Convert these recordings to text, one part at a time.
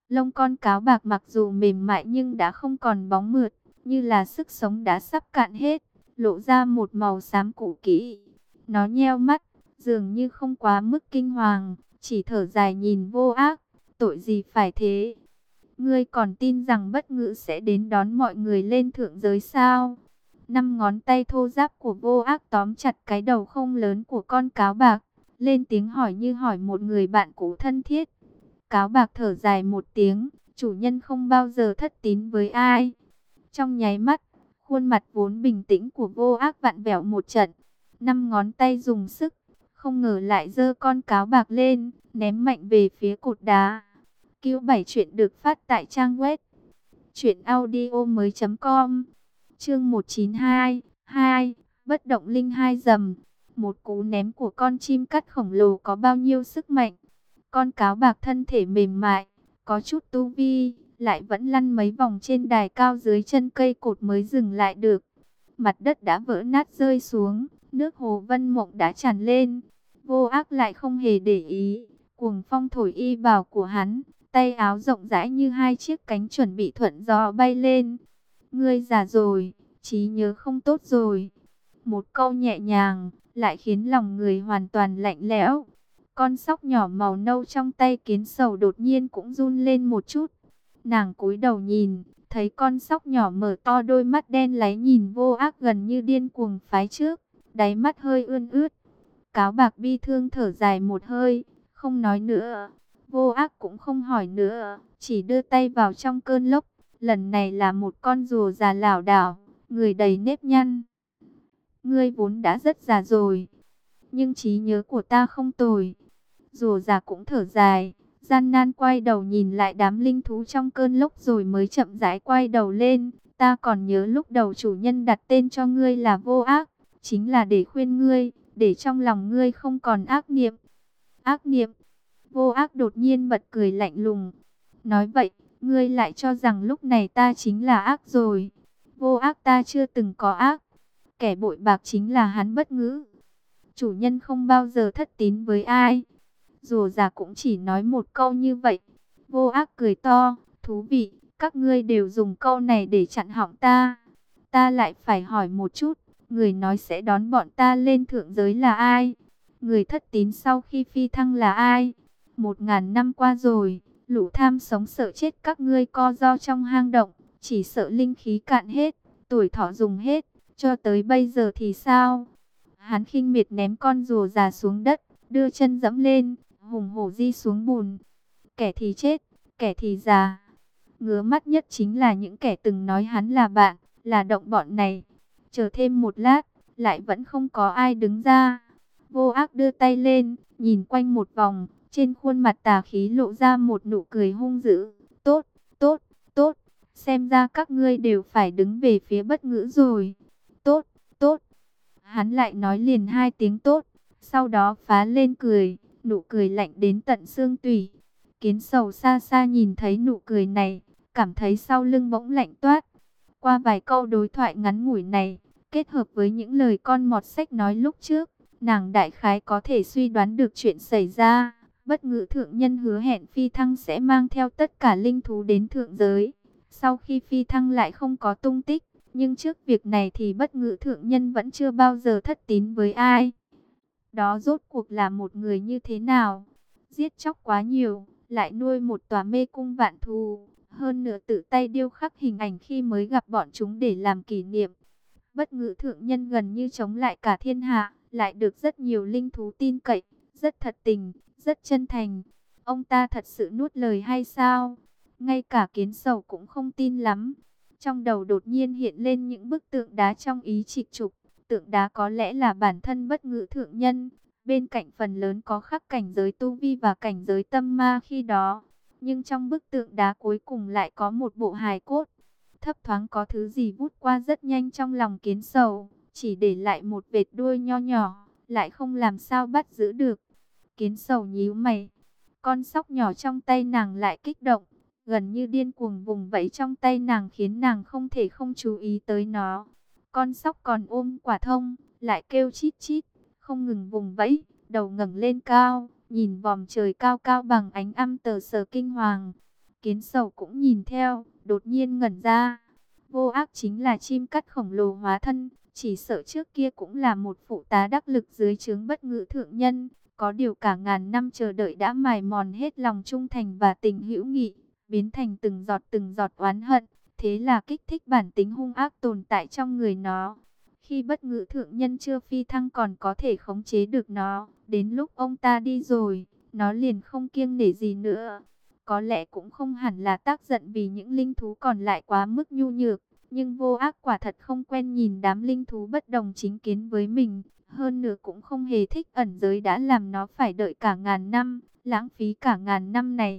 Lông con cáo bạc mặc dù mềm mại nhưng đã không còn bóng mượt, như là sức sống đã sắp cạn hết, lộ ra một màu xám cũ kỹ. Nó nheo mắt, dường như không quá mức kinh hoàng, chỉ thở dài nhìn Vô Ác, tội gì phải thế? Ngươi còn tin rằng Bất Ngữ sẽ đến đón mọi người lên thượng giới sao? Năm ngón tay thô ráp của Vô Ác tóm chặt cái đầu không lớn của con cáo bạc, lên tiếng hỏi như hỏi một người bạn cũ thân thiết. Cáo bạc thở dài một tiếng, chủ nhân không bao giờ thất tín với ai. Trong nháy mắt, khuôn mặt vốn bình tĩnh của Vô Ác vặn vẹo một trận. Năm ngón tay dùng sức, không ngờ lại giơ con cáo bạc lên, ném mạnh về phía cột đá. Cứu 7 chuyện được phát tại trang web truyệnaudiomoi.com. Chương 192, 2, bất động linh hai dầm. Một cú ném của con chim cắt khổng lồ có bao nhiêu sức mạnh. Con cáo bạc thân thể mềm mại, có chút tu vi, lại vẫn lăn mấy vòng trên đài cao dưới chân cây cột mới dừng lại được. Mặt đất đã vỡ nát rơi xuống, nước hồ Vân Mộng đã tràn lên. Vô Ác lại không hề để ý, cuồng phong thổi y bào của hắn, tay áo rộng rãi như hai chiếc cánh chuẩn bị thuận gió bay lên. Ngươi già rồi, trí nhớ không tốt rồi. Một câu nhẹ nhàng, lại khiến lòng người hoàn toàn lạnh lẽo. Con sóc nhỏ màu nâu trong tay Kiến Sầu đột nhiên cũng run lên một chút. Nàng cúi đầu nhìn, thấy con sóc nhỏ mở to đôi mắt đen láy nhìn Vô Ác gần như điên cuồng phái trước, đáy mắt hơi ươn ướt. Cáo bạc bi thương thở dài một hơi, không nói nữa. Vô Ác cũng không hỏi nữa, chỉ đưa tay vào trong cơn lốc. Lần này là một con rùa già lảo đảo, người đầy nếp nhăn. Ngươi vốn đã rất già rồi, nhưng trí nhớ của ta không tồi. Rùa già cũng thở dài, gian nan quay đầu nhìn lại đám linh thú trong cơn lốc rồi mới chậm rãi quay đầu lên. Ta còn nhớ lúc đầu chủ nhân đặt tên cho ngươi là Vô Ác, chính là để khuyên ngươi, để trong lòng ngươi không còn ác niệm. Ác niệm? Vô Ác đột nhiên bật cười lạnh lùng. Nói vậy, ngươi lại cho rằng lúc này ta chính là ác rồi. Vô Ác ta chưa từng có ác. Kẻ bội bạc chính là hắn Bất Ngữ. Chủ nhân không bao giờ thất tín với ai. Rùa già cũng chỉ nói một câu như vậy. Vô Ác cười to, thú vị, các ngươi đều dùng câu này để chặn họng ta. Ta lại phải hỏi một chút, người nói sẽ đón bọn ta lên thượng giới là ai? Người thất tín sau khi phi thăng là ai? 1000 năm qua rồi, lũ tham sống sợ chết các ngươi co ro trong hang động, chỉ sợ linh khí cạn hết, tuổi thọ dùng hết, cho tới bây giờ thì sao? Hắn khinh miệt ném con rùa già xuống đất, đưa chân dẫm lên, hùng hổ di xuống bùn. Kẻ thì chết, kẻ thì già. Ngứa mắt nhất chính là những kẻ từng nói hắn là bạn, là động bọn này. Chờ thêm một lát, lại vẫn không có ai đứng ra. Vô Ác đưa tay lên, nhìn quanh một vòng, trên khuôn mặt tà khí lộ ra một nụ cười hung dữ. Tốt, tốt, tốt, xem ra các ngươi đều phải đứng về phía Bất Ngữ rồi. Tốt, tốt. Hắn lại nói liền hai tiếng tốt, sau đó phá lên cười, nụ cười lạnh đến tận xương tủy. Kiến Sầu xa xa nhìn thấy nụ cười này, cảm thấy sau lưng bỗng lạnh toát. Qua vài câu đối thoại ngắn ngủi này, kết hợp với những lời con mọt sách nói lúc trước, nàng đại khái có thể suy đoán được chuyện xảy ra. Bất Ngữ thượng nhân hứa hẹn phi thăng sẽ mang theo tất cả linh thú đến thượng giới. Sau khi phi thăng lại không có tung tích, nhưng trước việc này thì Bất Ngữ thượng nhân vẫn chưa bao giờ thất tín với ai. Đó rốt cuộc là một người như thế nào? Giết chóc quá nhiều, lại nuôi một tòa mê cung vạn thú, hơn nữa tự tay điêu khắc hình ảnh khi mới gặp bọn chúng để làm kỷ niệm. Bất Ngữ thượng nhân gần như chống lại cả thiên hạ, lại được rất nhiều linh thú tin cậy, rất thật tình, rất chân thành. Ông ta thật sự nuốt lời hay sao? Ngay cả Kiến Sầu cũng không tin lắm. Trong đầu đột nhiên hiện lên những bức tượng đá trong ý trịch trục. Tượng đá có lẽ là bản thân Bất Ngữ thượng nhân. Bên cạnh phần lớn có khắc cảnh giới tu vi và cảnh giới tâm ma khi đó. Nhưng trong bức tượng đá cuối cùng lại có một bộ hài cốt. Thấp thoáng có thứ gì vút qua rất nhanh trong lòng Kiến Sầu, chỉ để lại một vệt đuôi nho nhỏ, lại không làm sao bắt giữ được. Kiến Sầu nhíu mày, con sóc nhỏ trong tay nàng lại kích động, gần như điên cuồng vùng vẫy trong tay nàng khiến nàng không thể không chú ý tới nó. Con sóc còn ôm quả thông, lại kêu chít chít, không ngừng vùng vẫy, đầu ngẩng lên cao, nhìn vòm trời cao cao bằng ánh âm tờ sờ kinh hoàng. Kiến Sầu cũng nhìn theo, đột nhiên ngẩn ra. Vô Ác chính là chim cắt khổng lồ hóa thân, chỉ sợ trước kia cũng là một phụ tá đắc lực dưới trướng Bất Ngự thượng nhân, có điều cả ngàn năm chờ đợi đã mài mòn hết lòng trung thành và tình hữu nghị, biến thành từng giọt oán hận, thế là kích thích bản tính hung ác tồn tại trong người nó. Khi Bất Ngự thượng nhân chưa phi thăng còn có thể khống chế được nó, đến lúc ông ta đi rồi, nó liền không kiêng nể gì nữa. Có lẽ cũng không hẳn là tác giận vì những linh thú còn lại quá mức nhu nhược, nhưng Vô Ác quả thật không quen nhìn đám linh thú bất đồng chính kiến với mình, hơn nữa cũng không hề thích ẩn giới đã làm nó phải đợi cả ngàn năm, lãng phí cả ngàn năm này.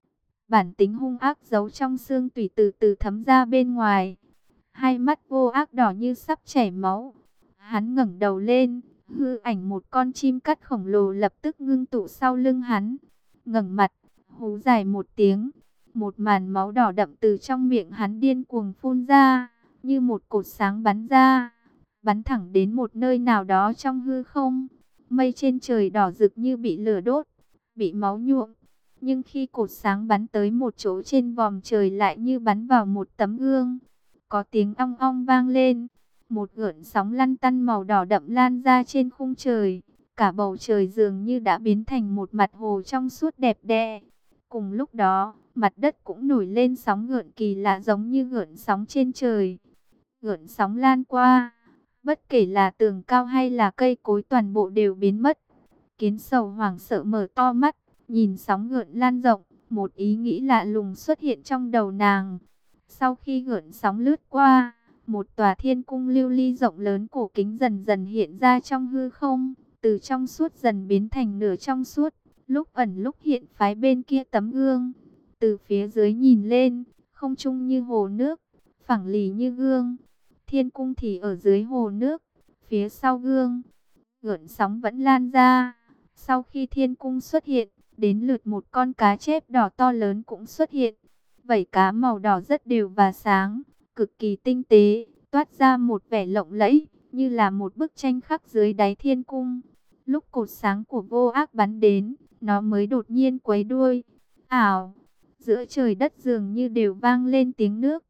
Bản tính hung ác giấu trong xương tủy từ từ thấm ra bên ngoài. Hai mắt Vô Ác đỏ như sắp chảy máu. Hắn ngẩng đầu lên, hư ảnh một con chim cắt khổng lồ lập tức ngưng tụ sau lưng hắn. Ngẩng mặt, hú dài một tiếng, một màn máu đỏ đậm từ trong miệng hắn điên cuồng phun ra, như một cột sáng bắn ra, bắn thẳng đến một nơi nào đó trong hư không. Mây trên trời đỏ rực như bị lửa đốt, bị máu nhuộm. Nhưng khi cột sáng bắn tới một chỗ trên vòm trời lại như bắn vào một tấm gương. Có tiếng ong ong vang lên, một gợn sóng lăn tăn màu đỏ đậm lan ra trên khung trời. Cả bầu trời dường như đã biến thành một mặt hồ trong suốt đẹp đẽ. Cùng lúc đó, mặt đất cũng nổi lên sóng gợn kỳ lạ giống như gợn sóng trên trời. Gợn sóng lan qua, bất kể là tường cao hay là cây cối toàn bộ đều biến mất. Kiến Sầu hoảng sợ mở to mắt, nhìn sóng gợn lan rộng, một ý nghĩ lạ lùng xuất hiện trong đầu nàng. Sau khi gợn sóng lướt qua, một tòa thiên cung lưu ly rộng lớn cổ kính dần dần hiện ra trong hư không, từ trong suốt dần biến thành nửa trong suốt, lúc ẩn lúc hiện phái bên kia tấm gương. Từ phía dưới nhìn lên, không trung như hồ nước, phẳng lì như gương. Thiên cung thì ở dưới hồ nước, phía sau gương. Gợn sóng vẫn lan ra. Sau khi thiên cung xuất hiện, đến lượt một con cá chép đỏ to lớn cũng xuất hiện. Vảy cá màu đỏ rất đều và sáng, cực kỳ tinh tế, toát ra một vẻ lộng lẫy, như là một bức tranh khắc dưới đáy thiên cung. Lúc cột sáng của Vô Ác bắn đến, nó mới đột nhiên quấy đuôi. Ảo, giữa trời đất dường như đều vang lên tiếng nước.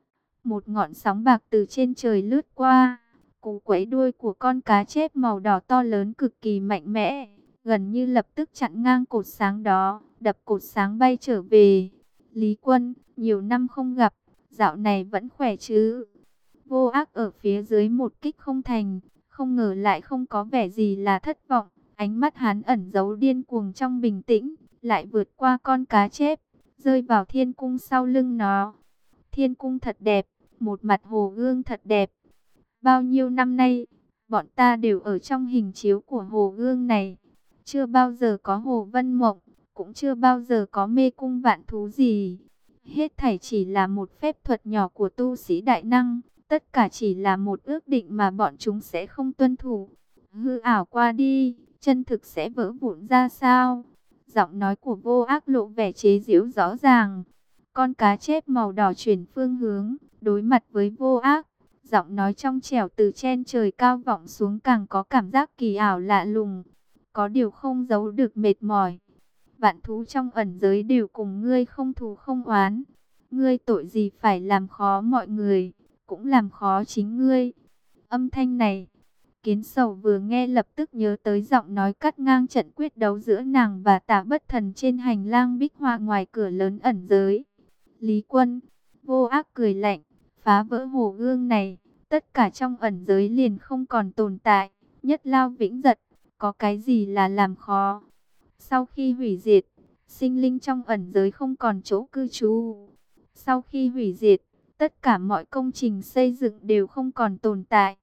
Một ngọn sóng bạc từ trên trời lướt qua. Cú quấy đuôi của con cá chép màu đỏ to lớn cực kỳ mạnh mẽ, gần như lập tức chặn ngang cột sáng đó, đập cột sáng bay trở về. Lý Quân, nhiều năm không gặp, dạo này vẫn khỏe chứ? Vô Ác ở phía dưới một kích không thành, không ngờ lại không có vẻ gì là thất vọng. Ánh mắt hắn ẩn giấu điên cuồng trong bình tĩnh, lại vượt qua con cá chép, rơi vào thiên cung sau lưng nó. Thiên cung thật đẹp, một mặt hồ gương thật đẹp. Bao nhiêu năm nay, bọn ta đều ở trong hình chiếu của hồ gương này. Chưa bao giờ có hồ vân mộng, cũng chưa bao giờ có mê cung vạn thú gì. Hết thảy chỉ là một phép thuật nhỏ của tu sĩ đại năng. Tất cả chỉ là một ước định mà bọn chúng sẽ không tuân thủ. Hư ảo qua đi, chân thực sẽ vỡ vụn ra sao? Giọng nói của Vô Ác lộ vẻ chế giễu rõ ràng. Con cá chép màu đỏ chuyển phương hướng, đối mặt với Vô Ác. Giọng nói trong trẻo từ trên trời cao vọng xuống càng có cảm giác kỳ ảo lạ lùng. Có điều không giấu được mệt mỏi. Vạn thú trong ẩn giới đều cùng ngươi không thù không oán. Ngươi tội gì phải làm khó mọi người, cũng làm khó chính ngươi. Âm thanh này, Kiến Sầu vừa nghe lập tức nhớ tới giọng nói cắt ngang trận quyết đấu giữa nàng và Tả Bất Thần trên hành lang bích hoa ngoài cửa lớn ẩn giới. Lý Quân, Vô Ác cười lạnh, phá vỡ hồ gương này, tất cả trong ẩn giới liền không còn tồn tại. Nhất Lao Vĩnh Giật, có cái gì là làm khó? Sau khi hủy diệt, sinh linh trong ẩn giới không còn chỗ cư trú. Sau khi hủy diệt, tất cả mọi công trình xây dựng đều không còn tồn tại.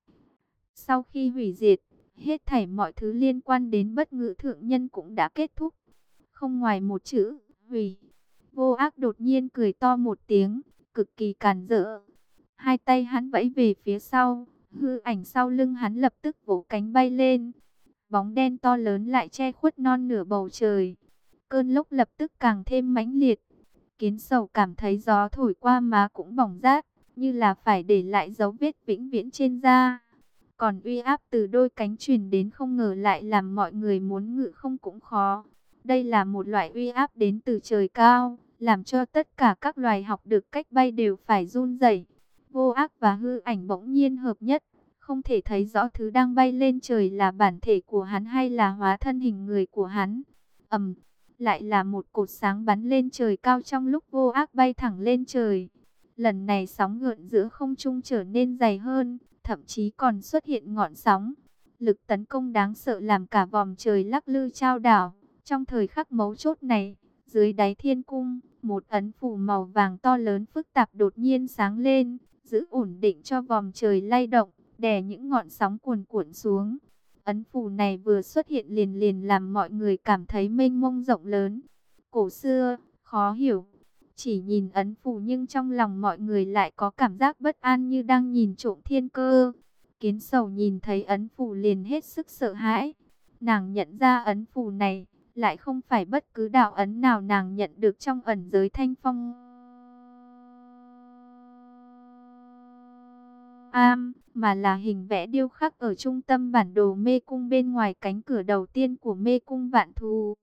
Sau khi hủy diệt, hết thảy mọi thứ liên quan đến Bất Ngự thượng nhân cũng đã kết thúc. Không ngoài một chữ, hủy. Vô Ác đột nhiên cười to một tiếng, cực kỳ càn rỡ. Hai tay hắn vẫy về phía sau, hư ảnh sau lưng hắn lập tức vỗ cánh bay lên. Bóng đen to lớn lại che khuất non nửa bầu trời. Cơn lốc lập tức càng thêm mãnh liệt. Kiến Sầu cảm thấy gió thổi qua má cũng bỏng rát, như là phải để lại dấu vết vĩnh viễn trên da. Còn uy áp từ đôi cánh truyền đến không ngờ lại làm mọi người muốn ngự không cũng khó. Đây là một loại uy áp đến từ trời cao, làm cho tất cả các loài học được cách bay đều phải run rẩy. Vô Ác và hư ảnh bỗng nhiên hợp nhất, không thể thấy rõ thứ đang bay lên trời là bản thể của hắn hay là hóa thân hình người của hắn. Lại là một cột sáng bắn lên trời cao trong lúc Vô Ác bay thẳng lên trời. Lần này sóng gợn giữa không trung trở nên dày hơn, thậm chí còn xuất hiện ngọn sóng. Lực tấn công đáng sợ làm cả vòm trời lắc lư chao đảo. Trong thời khắc mấu chốt này, dưới đáy thiên cung, một ấn phù màu vàng to lớn phức tạp đột nhiên sáng lên, giữ ổn định cho vòm trời lay động, đè những ngọn sóng cuồn cuộn xuống. Ấn phù này vừa xuất hiện liền liền làm mọi người cảm thấy mênh mông rộng lớn, cổ xưa, khó hiểu. Chỉ nhìn ấn phù nhưng trong lòng mọi người lại có cảm giác bất an như đang nhìn trộm thiên cơ. Kiến Sầu nhìn thấy ấn phù liền hết sức sợ hãi. Nàng nhận ra ấn phù này lại không phải bất cứ đạo ấn nào nàng nhận được trong ẩn giới Thanh Phong mà là hình vẽ điêu khắc ở trung tâm bản đồ mê cung bên ngoài cánh cửa đầu tiên của mê cung vạn thú.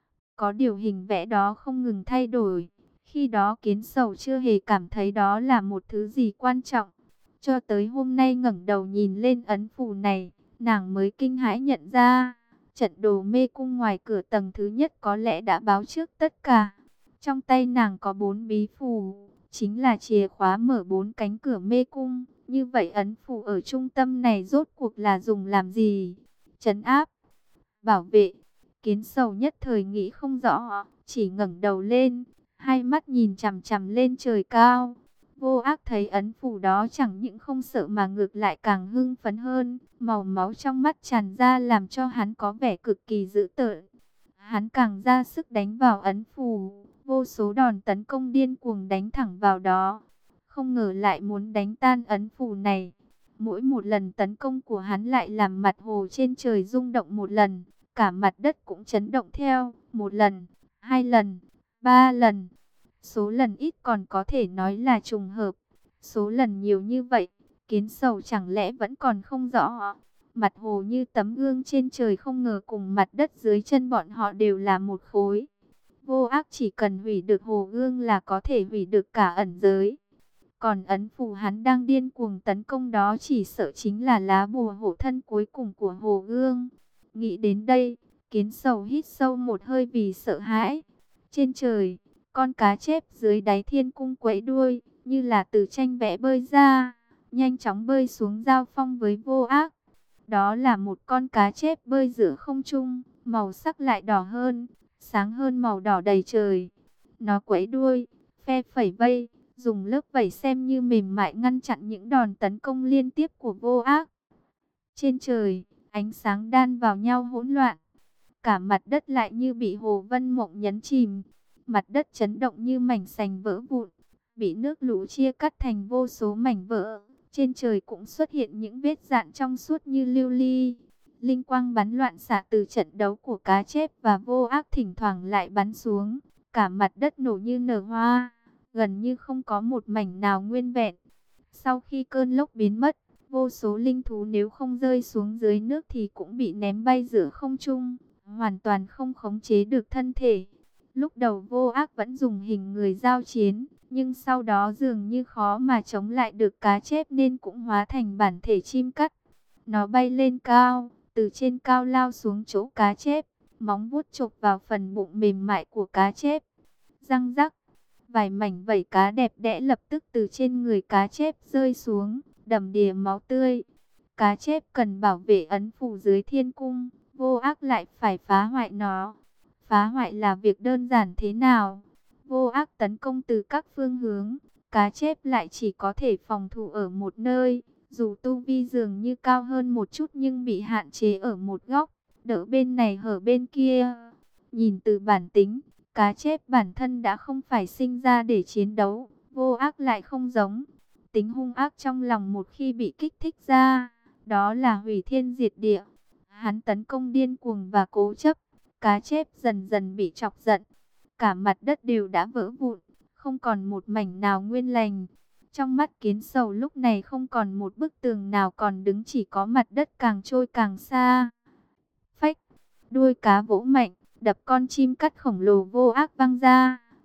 Có điều hình vẽ đó không ngừng thay đổi. Khi đó Kiến Sầu chưa hề cảm thấy đó là một thứ gì quan trọng. Cho tới hôm nay ngẩng đầu nhìn lên ấn phù này, nàng mới kinh hãi nhận ra, trận đồ mê cung ngoài cửa tầng thứ nhất có lẽ đã báo trước tất cả. Trong tay nàng có 4 bí phù, chính là chìa khóa mở 4 cánh cửa mê cung. Như vậy ấn phù ở trung tâm này rốt cuộc là dùng làm gì? Trấn áp, bảo vệ. Kiến Sầu nhất thời nghĩ không rõ, chỉ ngẩng đầu lên, hai mắt nhìn chằm chằm lên trời cao. Vô Ác thấy ấn phù đó chẳng những không sợ mà ngược lại càng hưng phấn hơn, màu máu trong mắt tràn ra làm cho hắn có vẻ cực kỳ dữ tợn. Hắn càng ra sức đánh vào ấn phù, vô số đòn tấn công điên cuồng đánh thẳng vào đó. Không ngờ lại muốn đánh tan ấn phù này. Mỗi một lần tấn công của hắn lại làm mặt hồ trên trời rung động một lần, cả mặt đất cũng chấn động theo, một lần, 2 lần, 3 lần. Số lần ít còn có thể nói là trùng hợp. Số lần nhiều như vậy, Kiến Sầu chẳng lẽ vẫn còn không rõ. Mặt hồ như tấm gương trên trời không ngờ cùng mặt đất dưới chân bọn họ đều là một khối. Vô Ác chỉ cần hủy được hồ gương là có thể hủy được cả ẩn giới. Còn ấn phù hắn đang điên cuồng tấn công đó chỉ sợ chính là lá bùa hộ thân cuối cùng của hồ gương. Nghĩ đến đây, Kiến Sầu hít sâu một hơi vì sợ hãi. Trên trời, con cá chép dưới đáy thiên cung quẫy đuôi, như là từ tranh vẽ bơi ra, nhanh chóng bơi xuống giao phong với Vô Ác. Đó là một con cá chép bơi giữa không trung, màu sắc lại đỏ hơn, sáng hơn màu đỏ đầy trời. Nó quẫy đuôi, phe phẩy vây, dùng lớp vảy xem như mềm mại ngăn chặn những đòn tấn công liên tiếp của Vô Ác. Trên trời, ánh sáng đan vào nhau hỗn loạn. Cả mặt đất lại như bị hồ vân mộng nhấn chìm. Mặt đất chấn động như mảnh sành vỡ vụn, bị nước lũ chia cắt thành vô số mảnh vỡ. Trên trời cũng xuất hiện những vết rạn trong suốt như lưu ly. Linh quang bắn loạn xạ từ trận đấu của cá chép và Vô Ác thỉnh thoảng lại bắn xuống. Cả mặt đất nổ như nở hoa, gần như không có một mảnh nào nguyên vẹn. Sau khi cơn lốc biến mất, vô số linh thú nếu không rơi xuống dưới nước thì cũng bị ném bay giữa không trung, hoàn toàn không khống chế được thân thể. Lúc đầu Vô Ác vẫn dùng hình người giao chiến, nhưng sau đó dường như khó mà chống lại được cá chép nên cũng hóa thành bản thể chim cắt. Nó bay lên cao, từ trên cao lao xuống chỗ cá chép, móng vuốt chộp vào phần bụng mềm mại của cá chép. Răng rắc, vài mảnh vảy cá đẹp đẽ lập tức từ trên người cá chép rơi xuống, đầm đìa máu tươi. Cá chép cần bảo vệ ấn phù dưới thiên cung, Vô Ác lại phải phá hoại nó. Phá hoại là việc đơn giản thế nào? Vô Ác tấn công từ các phương hướng, cá chép lại chỉ có thể phòng thủ ở một nơi. Dù tu vi dường như cao hơn một chút nhưng bị hạn chế ở một góc, đỡ bên này hở bên kia. Nhìn từ bản tính, cá chép bản thân đã không phải sinh ra để chiến đấu. Vô Ác lại không giống. Tính hung ác trong lòng một khi bị kích thích ra, đó là hủy thiên diệt địa. Hắn tấn công điên cuồng và cố chấp. Cá chép dần dần bị chọc giận. Cả mặt đất đều đã vỡ vụn, không còn một mảnh nào nguyên lành. Trong mắt Kiến Sầu lúc này không còn một bức tường nào còn đứng, chỉ có mặt đất càng trôi càng xa. Phách, đuôi cá vỗ mạnh, đập con chim cắt khổng lồ Vô Ác văng ra.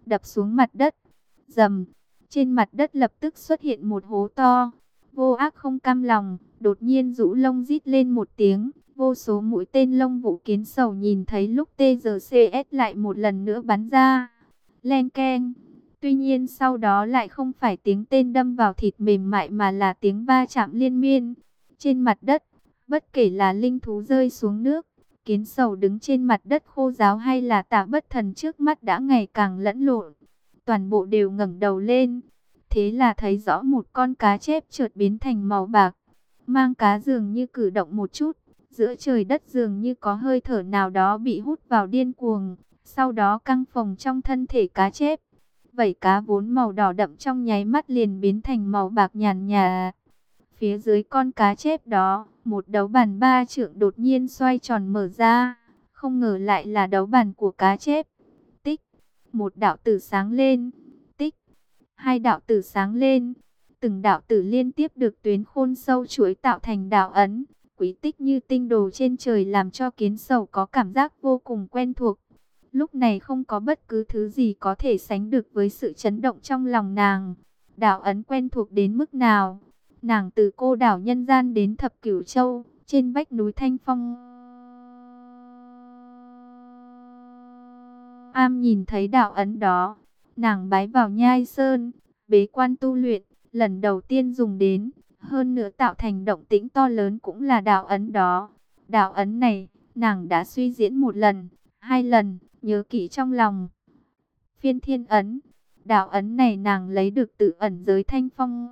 đập xuống mặt đất. Rầm, trên mặt đất lập tức xuất hiện một hố to. Vô Ác không cam lòng, đột nhiên rũ lông rít lên một tiếng. Vô số mũi tên lông vũ kiến sầu nhìn thấy lúc TRCS lại một lần nữa bắn ra. Len keng. Tuy nhiên sau đó lại không phải tiếng tên đâm vào thịt mềm mại mà là tiếng va chạm liên miên. Trên mặt đất, bất kể là linh thú rơi xuống nước, kiến sầu đứng trên mặt đất khô ráo hay là Tạ Bất Thần trước mắt đã ngày càng lẫn lộn. Toàn bộ đều ngẩng đầu lên. Thế là thấy rõ một con cá chép chợt biến thành màu bạc. Mang cá dường như cử động một chút. Giữa trời đất dường như có hơi thở nào đó bị hút vào điên cuồng. Sau đó căng phồng trong thân thể cá chép. Vảy cá vốn màu đỏ đậm trong nháy mắt liền biến thành màu bạc nhàn nhạt. Phía dưới con cá chép đó, một đấu bàn 3 trượng đột nhiên xoay tròn mở ra. Không ngờ lại là đấu bàn của cá chép. Tích, một đạo tử sáng lên. Tích, hai đạo tử sáng lên. Từng đạo tử liên tiếp được tuyến khôn sâu chuỗi tạo thành đạo ấn. Quý tích như tinh đồ trên trời làm cho kiến sầu có cảm giác vô cùng quen thuộc. Lúc này không có bất cứ thứ gì có thể sánh được với sự chấn động trong lòng nàng. Đạo ấn quen thuộc đến mức nào? Nàng từ cô đảo nhân gian đến Thập Cửu Châu, trên vách núi Thanh Phong Am nhìn thấy đạo ấn đó, nàng bái vào Nhai Sơn, bế quan tu luyện, lần đầu tiên dùng đến, hơn nữa tạo thành động tĩnh to lớn cũng là đạo ấn đó. Đạo ấn này, nàng đã suy diễn một lần, 2 lần, nhớ kỹ trong lòng. Phiên Thiên ấn, đạo ấn này nàng lấy được từ ẩn giới Thanh Phong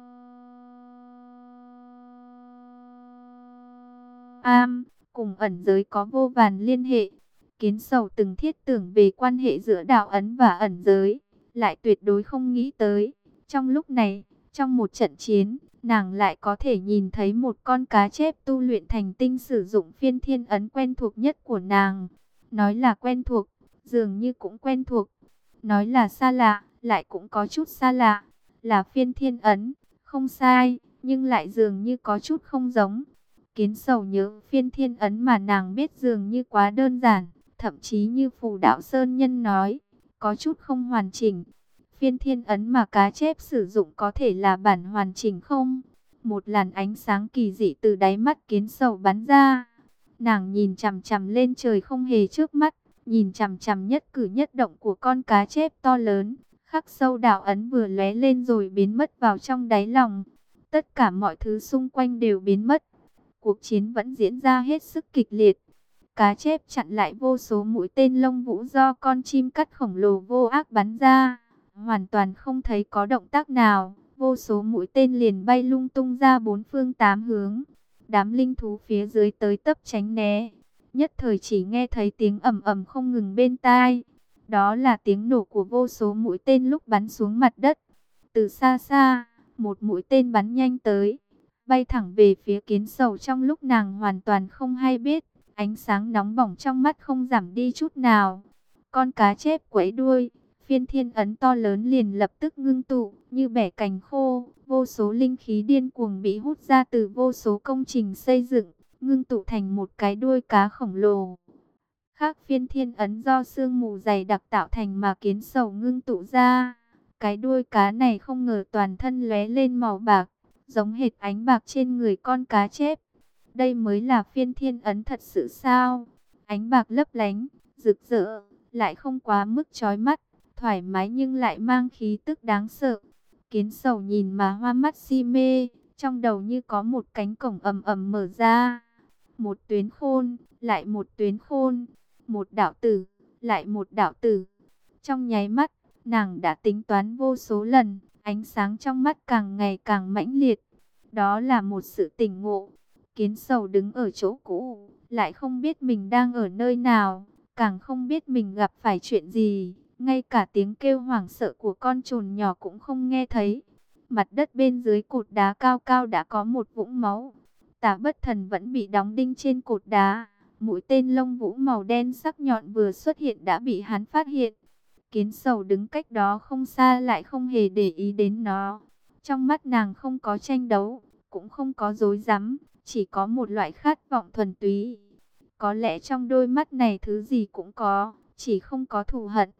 Am, cùng ẩn giới có vô vàn liên hệ. Kiến sầu từng thiết tưởng về quan hệ giữa đạo ấn và ẩn giới, lại tuyệt đối không nghĩ tới. Trong lúc này, trong một trận chiến, nàng lại có thể nhìn thấy một con cá chép tu luyện thành tinh sử dụng phiên thiên ấn quen thuộc nhất của nàng. Nói là quen thuộc, dường như cũng quen thuộc. Nói là xa lạ, lại cũng có chút xa lạ. Là phiên thiên ấn, không sai, nhưng lại dường như có chút không giống. Kiến sầu nhớ phiên thiên ấn mà nàng biết dường như quá đơn giản, thậm chí như Phù Đạo Sơn Nhân nói, có chút không hoàn chỉnh. Phiên thiên ấn mà cá chép sử dụng có thể là bản hoàn chỉnh không? Một làn ánh sáng kỳ dị từ đáy mắt kiến sầu bắn ra. Nàng nhìn chằm chằm lên trời không hề trước mắt, nhìn chằm chằm nhất cử nhất động của con cá chép to lớn. Khắc sâu đạo ấn vừa lóe lên rồi biến mất vào trong đáy lòng. Tất cả mọi thứ xung quanh đều biến mất. Cuộc chiến vẫn diễn ra hết sức kịch liệt. Cá chép chặn lại vô số mũi tên lông vũ do con chim cắt khổng lồ Vô Ác bắn ra. Hoàn toàn không thấy có động tác nào. Vô số mũi tên liền bay lung tung ra 4 phương 8 hướng. Đám linh thú phía dưới tới tấp tránh né. Nhất thời chỉ nghe thấy tiếng ầm ầm không ngừng bên tai. Đó là tiếng nổ của vô số mũi tên lúc bắn xuống mặt đất. Từ xa xa, một mũi tên bắn nhanh tới, bay thẳng về phía kiến sầu trong lúc nàng hoàn toàn không hay biết. Ánh sáng nóng bỏng trong mắt không giảm đi chút nào. Con cá chép quẫy đuôi, phiên thiên ấn to lớn liền lập tức ngưng tụ, như bẻ cành khô. Vô số linh khí điên cuồng bị hút ra từ vô số công trình xây dựng, ngưng tụ thành một cái đuôi cá khổng lồ. Khác phiên thiên ấn do sương mù dày đặc tạo thành mà kiến sầu ngưng tụ ra. Cái đuôi cá này không ngờ toàn thân lóe lên màu bạc, giống hệt ánh bạc trên người con cá chép. Đây mới là phiên thiên ấn thật sự sao? Ánh bạc lấp lánh, rực rỡ, lại không quá mức chói mắt, thoải mái nhưng lại mang khí tức đáng sợ. Kiến sầu nhìn mà hoa mắt si mê, trong đầu như có một cánh cổng ầm ầm mở ra. Một tuyến khôn, lại một tuyến khôn, một đạo tử, lại một đạo tử. Trong nháy mắt, nàng đã tính toán vô số lần, ánh sáng trong mắt càng ngày càng mãnh liệt. Đó là một sự tỉnh ngộ. Kiến sầu đứng ở chỗ cũ, lại không biết mình đang ở nơi nào, càng không biết mình gặp phải chuyện gì. Ngay cả tiếng kêu hoảng sợ của con trồn nhỏ cũng không nghe thấy. Mặt đất bên dưới cột đá cao cao đã có một vũng máu. Tạ Bất Thần vẫn bị đóng đinh trên cột đá. Mũi tên lông vũ màu đen sắc nhọn vừa xuất hiện đã bị hắn phát hiện. Kiến sầu đứng cách đó không xa lại không hề để ý đến nó. Trong mắt nàng không có tranh đấu, cũng không có rối rắm, chỉ có một loại khát vọng thuần túy. Có lẽ trong đôi mắt này thứ gì cũng có, chỉ không có thù hận.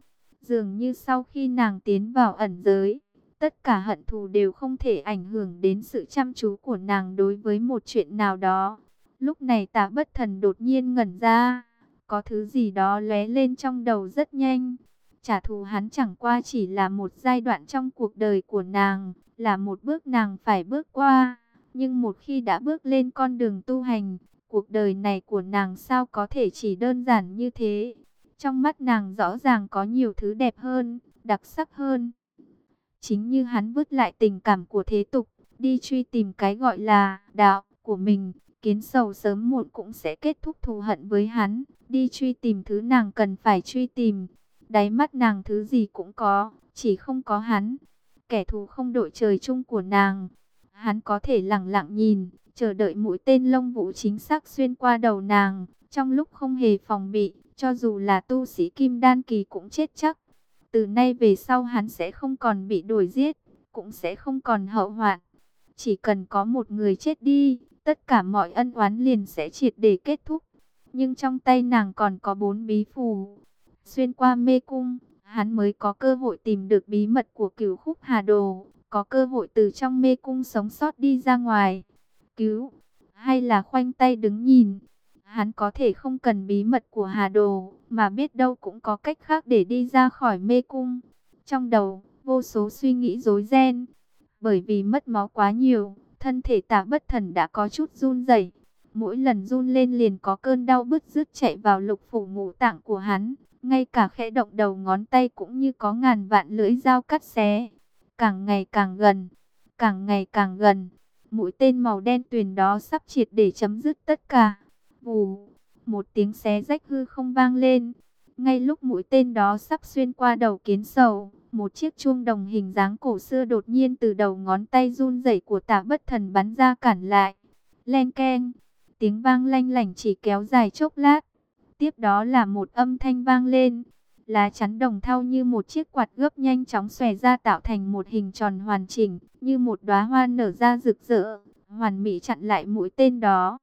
Dường như sau khi nàng tiến vào ẩn giới, tất cả hận thù đều không thể ảnh hưởng đến sự chăm chú của nàng đối với một chuyện nào đó. Lúc này Tạ Bất Thần đột nhiên ngẩn ra, có thứ gì đó lóe lên trong đầu rất nhanh. Trả thù hắn chẳng qua chỉ là một giai đoạn trong cuộc đời của nàng, là một bước nàng phải bước qua. Nhưng một khi đã bước lên con đường tu hành, cuộc đời này của nàng sao có thể chỉ đơn giản như thế. Trong mắt nàng rõ ràng có nhiều thứ đẹp hơn, đặc sắc hơn. Chính như hắn vứt lại tình cảm của thế tục, đi truy tìm cái gọi là đạo của mình, Kiến Sầu sớm muộn cũng sẽ kết thúc thù hận với hắn, đi truy tìm thứ nàng cần phải truy tìm. Đáy mắt nàng thứ gì cũng có, chỉ không có hắn. Kẻ thù không đội trời chung của nàng. Hắn có thể lặng lặng nhìn, chờ đợi mũi tên lông vũ chính xác xuyên qua đầu nàng, trong lúc không hề phòng bị, cho dù là tu sĩ kim đan kỳ cũng chết chắc. Từ nay về sau hắn sẽ không còn bị đuổi giết, cũng sẽ không còn hậu hoạn. Chỉ cần có một người chết đi, tất cả mọi ân oán liền sẽ triệt để kết thúc. Nhưng trong tay nàng còn có 4 bí phù. Xuyên qua mê cung, hắn mới có cơ hội tìm được bí mật của Cửu Khúc Hà Đồ, có cơ hội từ trong mê cung sống sót đi ra ngoài. Cứu, hay là khoanh tay đứng nhìn. Hắn có thể không cần bí mật của Hà Đồ, mà biết đâu cũng có cách khác để đi ra khỏi mê cung. Trong đầu, vô số suy nghĩ rối ren. Bởi vì mất máu quá nhiều, thân thể Tạ Bất Thần đã có chút run rẩy. Mỗi lần run lên liền có cơn đau bứt rứt chạy vào lục phủ ngũ tạng của hắn. Ngay cả khẽ động đầu ngón tay cũng như có ngàn vạn lưỡi dao cắt xé. Càng ngày càng gần, càng ngày càng gần. Mũi tên màu đen tuyền đó sắp triệt để chấm dứt tất cả. Vù, một tiếng xé rách hư không vang lên. Ngay lúc mũi tên đó sắp xuyên qua đầu Kiến Sầu, một chiếc chuông đồng hình dáng cổ xưa đột nhiên từ đầu ngón tay run rẩy của Tạ Bất Thần bắn ra cản lại. Len keng, tiếng vang lanh lảnh chỉ kéo dài chốc lát. Tiếp đó là một âm thanh vang lên. Lá chắn đồng thau như một chiếc quạt gấp nhanh chóng xòe ra tạo thành một hình tròn hoàn chỉnh, như một đóa hoa nở ra rực rỡ, hoàn mỹ chặn lại mũi tên đó.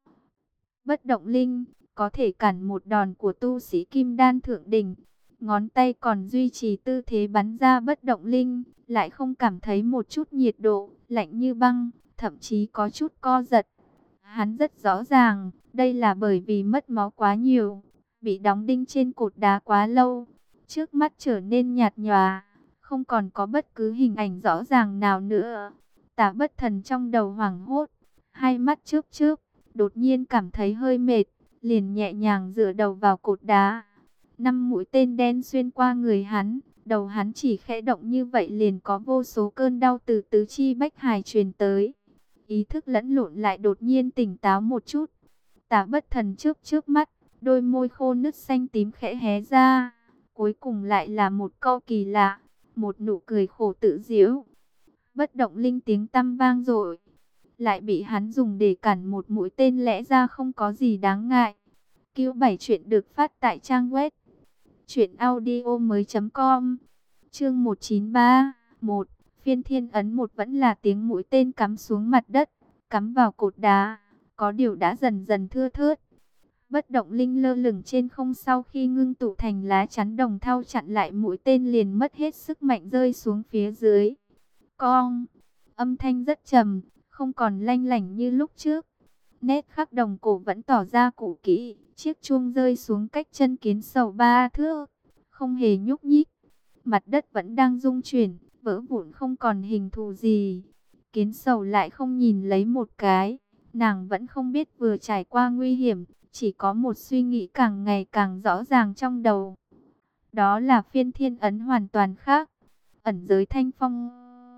Bất động linh, có thể cản một đòn của tu sĩ kim đan thượng đỉnh. Ngón tay còn duy trì tư thế bắn ra bất động linh, lại không cảm thấy một chút nhiệt độ, lạnh như băng, thậm chí có chút co giật. Hắn rất rõ ràng, đây là bởi vì mất máu quá nhiều, bị đóng đinh trên cột đá quá lâu. Trước mắt trở nên nhạt nhòa, không còn có bất cứ hình ảnh rõ ràng nào nữa. Tạ Bất Thần trong đầu hoảng hốt, hai mắt chớp chớp, đột nhiên cảm thấy hơi mệt, liền nhẹ nhàng dựa đầu vào cột đá. 5 mũi tên đen xuyên qua người hắn, đầu hắn chỉ khẽ động như vậy liền có vô số cơn đau từ tứ chi bách hải truyền tới. Ý thức lẫn lộn lại đột nhiên tỉnh táo một chút. Tạ Bất Thần chớp chớp mắt, đôi môi khô nứt xanh tím khẽ hé ra. Cuối cùng lại là một câu kỳ lạ, một nụ cười khổ tự giễu. Bất động linh tiếng tăm vang dội, lại bị hắn dùng để cản một mũi tên, lẽ ra không có gì đáng ngại. Cứu 7 chuyện được phát tại trang web truyệnaudiomoi.com. Chương 193, 1, Phiên Thiên Ấn. Một vẫn là tiếng mũi tên cắm xuống mặt đất, cắm vào cột đá, có điều đã dần dần thưa thớt. Bất động linh lơ lửng trên không, sau khi ngưng tụ thành lá chắn đồng thau chặn lại mũi tên liền mất hết sức mạnh rơi xuống phía dưới. Cong, âm thanh rất trầm, không còn lanh lảnh như lúc trước. Nét khắc đồng cổ vẫn tỏ ra cũ kỹ, chiếc chuông rơi xuống cách chân Kiến Sầu 3 thước, không hề nhúc nhích. Mặt đất vẫn đang rung chuyển, vỡ vụn không còn hình thù gì. Kiến Sầu lại không nhìn lấy một cái, nàng vẫn không biết vừa trải qua nguy hiểm, chỉ có một suy nghĩ càng ngày càng rõ ràng trong đầu. Đó là Phiên Thiên Ấn hoàn toàn khác. Ẩn giới Thanh Phong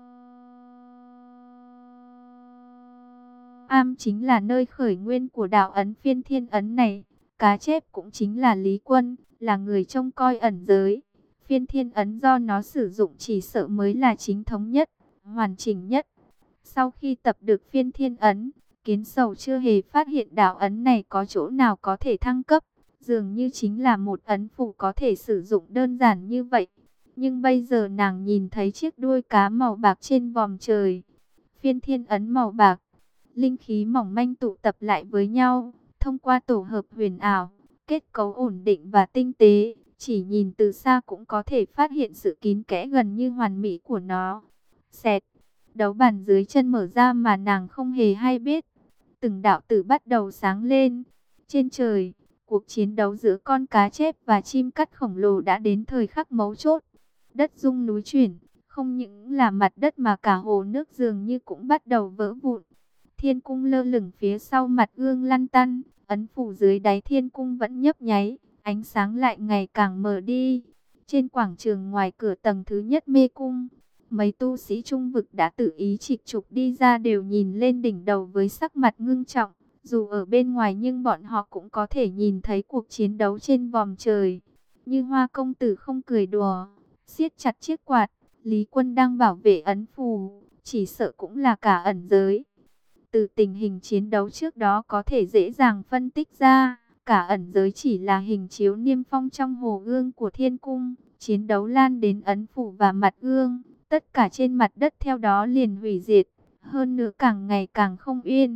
Am chính là nơi khởi nguyên của đạo ấn Phiên Thiên Ấn này. Cá chép cũng chính là Lý Quân, là người trông coi ẩn giới. Phiên Thiên Ấn do nó sử dụng chỉ sợ mới là chính thống nhất, hoàn chỉnh nhất. Sau khi tập được Phiên Thiên Ấn, Kiến Sầu chưa hề phát hiện đạo ấn này có chỗ nào có thể thăng cấp. Dường như chính là một ấn phù có thể sử dụng đơn giản như vậy. Nhưng bây giờ nàng nhìn thấy chiếc đuôi cá màu bạc trên vòm trời. Phiên Thiên Ấn màu bạc, linh khí mỏng manh tụ tập lại với nhau, thông qua tổ hợp huyền ảo, kết cấu ổn định và tinh tế, chỉ nhìn từ xa cũng có thể phát hiện sự kín kẽ gần như hoàn mỹ của nó. Xẹt, đấu bàn dưới chân mở ra mà nàng không hề hay biết. Từng đạo tử bắt đầu sáng lên. Trên trời, cuộc chiến đấu giữa con cá chép và chim cắt khổng lồ đã đến thời khắc mấu chốt. Đất rung núi chuyển, không những là mặt đất mà cả hồ nước dường như cũng bắt đầu vỡ vụn. Thiên cung lơ lửng phía sau mặt gương lăn tăn, ấn phủ dưới đáy thiên cung vẫn nhấp nháy, ánh sáng lại ngày càng mờ đi. Trên quảng trường ngoài cửa tầng thứ nhất mê cung, mấy tu sĩ trung vực đã tự ý trịch trục đi ra đều nhìn lên đỉnh đầu với sắc mặt ngưng trọng. Dù ở bên ngoài nhưng bọn họ cũng có thể nhìn thấy cuộc chiến đấu trên vòm trời. Như Hoa công tử không cười đùa, siết chặt chiếc quạt, Lý Quân đang bảo vệ ấn phù, chỉ sợ cũng là cả ẩn giới. Từ tình hình chiến đấu trước đó có thể dễ dàng phân tích ra, cả ẩn giới chỉ là hình chiếu niêm phong trong hồ gương của thiên cung. Chiến đấu lan đến ấn phủ và mặt gương, tất cả trên mặt đất theo đó liền hủy diệt, hơn nữa càng ngày càng không yên.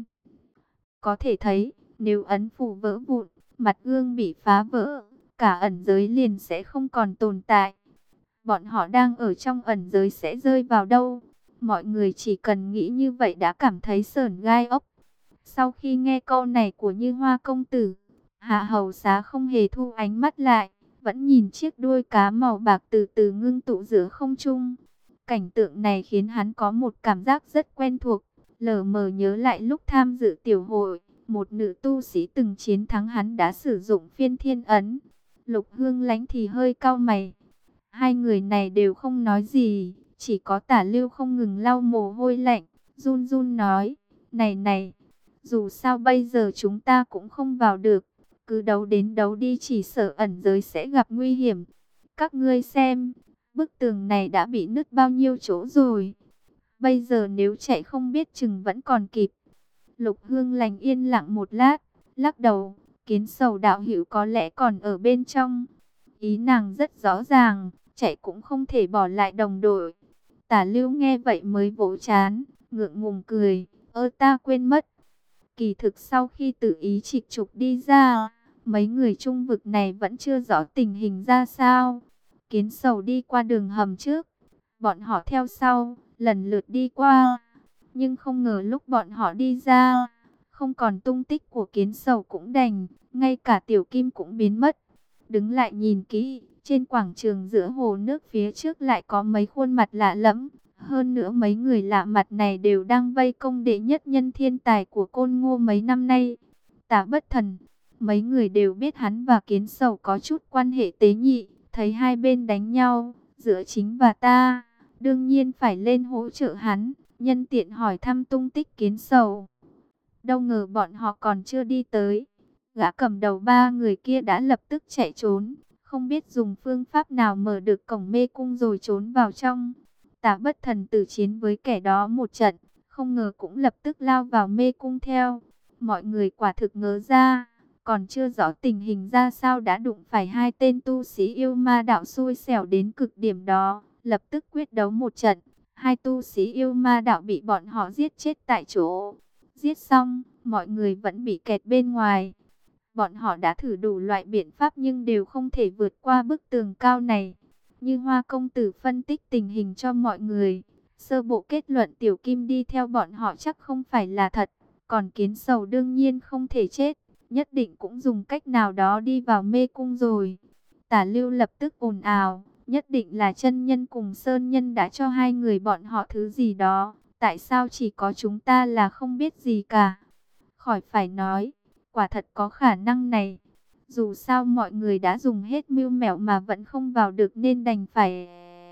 Có thể thấy, nếu ấn phủ vỡ vụn, mặt gương bị phá vỡ, cả ẩn giới liền sẽ không còn tồn tại. Bọn họ đang ở trong ẩn giới sẽ rơi vào đâu? Mọi người chỉ cần nghĩ như vậy đã cảm thấy sởn gai ốc. Sau khi nghe câu này của Như Hoa công tử, Hạ Hầu Xá không hề thu ánh mắt lại, vẫn nhìn chiếc đuôi cá màu bạc từ từ ngưng tụ giữa không trung. Cảnh tượng này khiến hắn có một cảm giác rất quen thuộc, lờ mờ nhớ lại lúc tham dự tiểu hội, một nữ tu sĩ từng chiến thắng hắn đã sử dụng phiên thiên ấn. Lục Hương Lánh thì hơi cau mày. Hai người này đều không nói gì, chỉ có Tả Lưu không ngừng lau mồ hôi lạnh, run run nói, này, dù sao bây giờ chúng ta cũng không vào được, cứ đấu đến đấu đi chỉ sợ ẩn giới sẽ gặp nguy hiểm. Các ngươi xem, bức tường này đã bị nứt bao nhiêu chỗ rồi, bây giờ nếu chạy không biết chừng vẫn còn kịp. Lục Hương Lành yên lặng một lát, lắc đầu, Kiến Sầu đạo hữu có lẽ còn ở bên trong. Ý nàng rất rõ ràng, chạy cũng không thể bỏ lại đồng đội. Tả Lưu nghe vậy mới vỗ chán, ngượng ngùng cười, ta quên mất. Kỳ thực sau khi tự ý trịch trục đi ra, mấy người trung vực này vẫn chưa rõ tình hình ra sao. Kiến Sầu đi qua đường hầm trước, bọn họ theo sau, lần lượt đi qua. Nhưng không ngờ lúc bọn họ đi ra, không còn tung tích của Kiến Sầu cũng đành, ngay cả Tiểu Kim cũng biến mất. Đứng lại nhìn kỹ, trên quảng trường giữa hồ nước phía trước lại có mấy khuôn mặt lạ lẫm. Hơn nữa mấy người lạ mặt này đều đang vây công đệ nhất nhân thiên tài của Côn Ngô mấy năm nay. Tả Bất Thần, mấy người đều biết hắn và Kiến Sầu có chút quan hệ tế nhị. Thấy hai bên đánh nhau, giữa chính và ta, đương nhiên phải lên hỗ trợ hắn, nhân tiện hỏi thăm tung tích Kiến Sầu. Đâu ngờ bọn họ còn chưa đi tới, gã cầm đầu ba người kia đã lập tức chạy trốn, không biết dùng phương pháp nào mở được cổng mê cung rồi trốn vào trong. Tả Bất Thần tử chiến với kẻ đó một trận, không ngờ cũng lập tức lao vào mê cung theo. Mọi người quả thực ngớ ra, còn chưa rõ tình hình ra sao đã đụng phải hai tên tu sĩ yêu ma đạo xui xẻo đến cực điểm đó, lập tức quyết đấu một trận. Hai tu sĩ yêu ma đạo bị bọn họ giết chết tại chỗ. Giết xong, mọi người vẫn bị kẹt bên ngoài. Bọn họ đã thử đủ loại biện pháp nhưng đều không thể vượt qua bức tường cao này. Như Hoa công tử phân tích tình hình cho mọi người, sơ bộ kết luận Tiểu Kim đi theo bọn họ chắc không phải là thật. Còn Kiến Sầu đương nhiên không thể chết, nhất định cũng dùng cách nào đó đi vào mê cung rồi. Tả Lưu lập tức ồn ào, nhất định là chân nhân cùng sơn nhân đã cho hai người bọn họ thứ gì đó. Tại sao chỉ có chúng ta là không biết gì cả? Khỏi phải nói, quả thật có khả năng này. Dù sao mọi người đã dùng hết mưu mẹo mà vẫn không vào được nên đành phải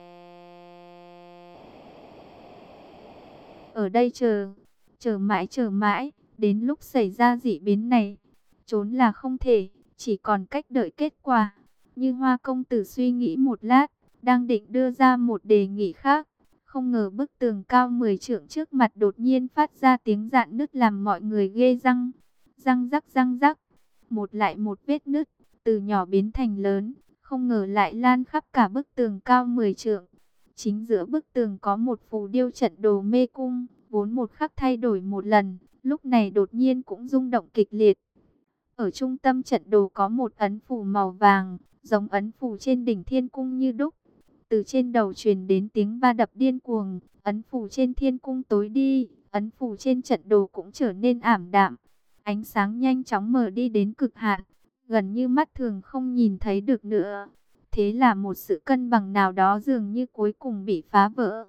ở đây chờ mãi, đến lúc xảy ra dị biến này, trốn là không thể, chỉ còn cách đợi kết quả. Như Hoa công tử suy nghĩ một lát, đang định đưa ra một đề nghị khác, không ngờ bức tường cao 10 trượng trước mặt đột nhiên phát ra tiếng rạn nứt làm mọi người ghê răng. Răng rắc, một lại một vết nứt, từ nhỏ biến thành lớn, không ngờ lại lan khắp cả bức tường cao 10 trượng. Chính giữa bức tường có một phù điêu trận đồ mê cung, vốn một khắc thay đổi một lần, lúc này đột nhiên cũng rung động kịch liệt. Ở trung tâm trận đồ có một ấn phù màu vàng, giống ấn phù trên đỉnh thiên cung như đúc. Từ trên đầu truyền đến tiếng va đập điên cuồng, ấn phù trên thiên cung tối đi, ấn phù trên trận đồ cũng trở nên ảm đạm. Ánh sáng nhanh chóng mờ đi đến cực hạn, gần như mắt thường không nhìn thấy được nữa. Thế là một sự cân bằng nào đó dường như cuối cùng bị phá vỡ.